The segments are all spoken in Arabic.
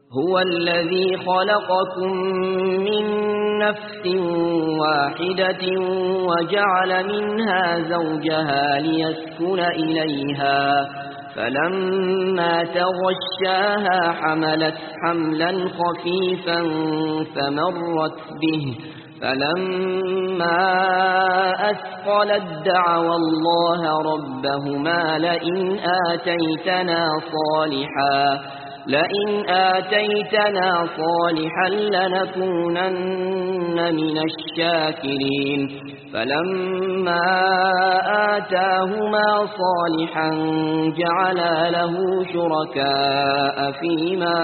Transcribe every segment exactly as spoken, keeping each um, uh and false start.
هو الذي خلقكم من نفس واحدة وجعل منها زوجها ليسكن إليها فلما تغشاها حملت حملا خفيفا فمرت به فلما أثقلت دعوا الله ربهما لئن آتيتنا صالحا لئن آتيتنا صالحا لنكونن من الشاكرين فلما آتاهما صالحا جعلا له شركاء فيما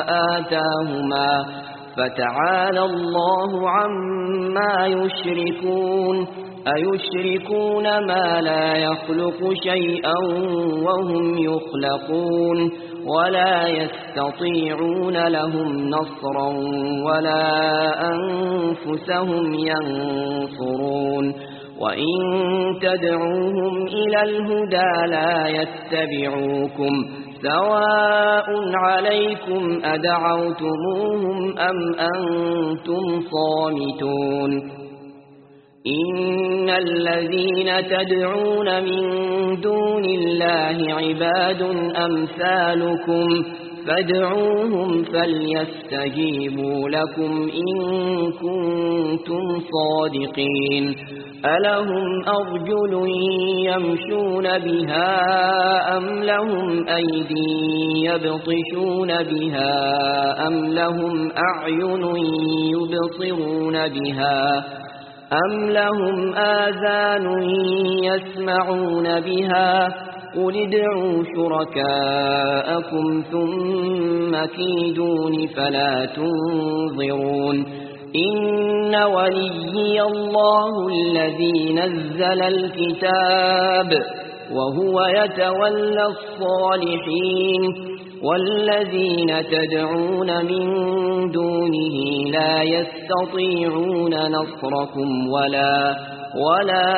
آتاهما فتعالى الله عما يشركون أيشركون ما لا يخلق شيئا وهم يخلقون ولا يستطيعون لهم نصرا ولا أنفسهم ينصرون وإن تدعوهم إلى الهدى لا يتبعوكم سواء عليكم أدعوتموهم أم أنتم صامتون إن الذين تدعون من دون الله عباد أمثالكم فادعوهم فليستجيبوا لكم إن كنتم صادقين ألهم أرجل يمشون بها أم لهم أيدي يبطشون بها أم لهم أعين يبصرون بها أم لهم آذان يسمعون بها قل ادعوا شركاءكم ثم كيدون فلا تنظرون إن وليي الله الذي نزل الكتاب وهو يتولى الصالحين والذين تدعون من دونه لا يستطيعون نصركم ولا ولا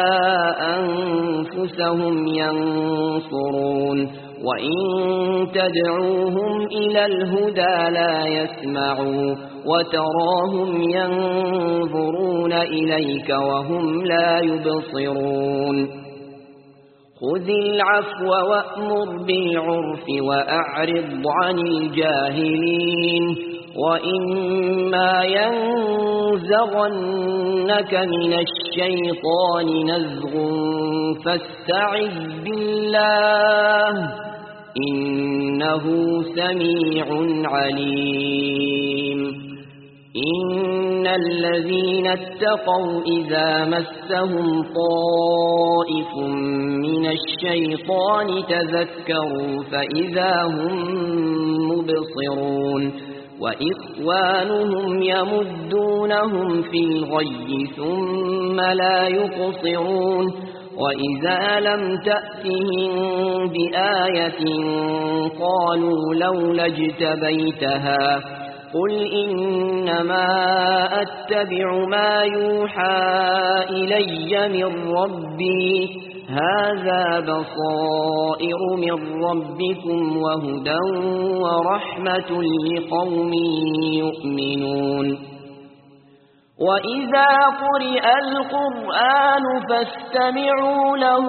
أنفسهم ينصرون وإن تدعوهم إلى الهدى لا يسمعوا وتراهم ينظرون إليك وهم لا يبصرون خذ العفو وأمر بالعرف وأعرض عن الجاهلين وإما ينزغنك من الشيطان نزغ فاستعذ بالله إنه سميع عليم إن الذين اتقوا إذا مسهم طائف من الشيطان تذكروا فإذا هم مبصرون وإخوانهم يمدونهم في الغي ثم لا يقصرون وإذا لم تأتهم بآية قالوا لولا اجتبيتها قل إنما أتبع ما يوحى إلي من ربي هذا بصائر من ربكم وهدى ورحمة لقوم يؤمنون وإذا قرئ القرآن فاستمعوا له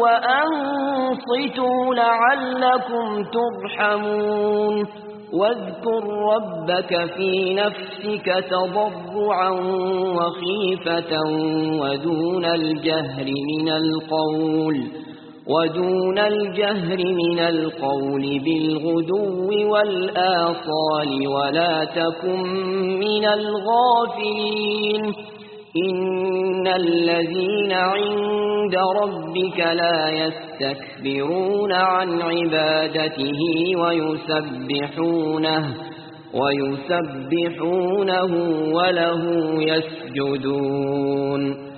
وأنصتوا لعلكم ترحمون واذكر ربك في نفسك تضرعا وخيفة ودون الجهر من القول ودون الجهر من القول بالغدو والآصال ولا تكن من الغافلين إن الذين عند ربك لا يستكبرون عن عبادته ويسبحونه ويسبحونه وله يسجدون